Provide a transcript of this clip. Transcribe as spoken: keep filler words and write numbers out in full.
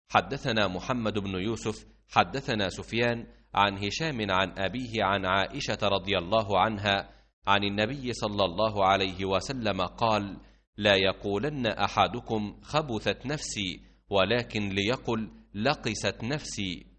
حدثنا محمد بن يوسف حدثنا سفيان عن هشام عن أبيه عن عائشة رضي الله عنها عن النبي صلى الله عليه وسلم قال: لا يقولن أحدكم خبثت نفسي، ولكن ليقل لقست نفسي.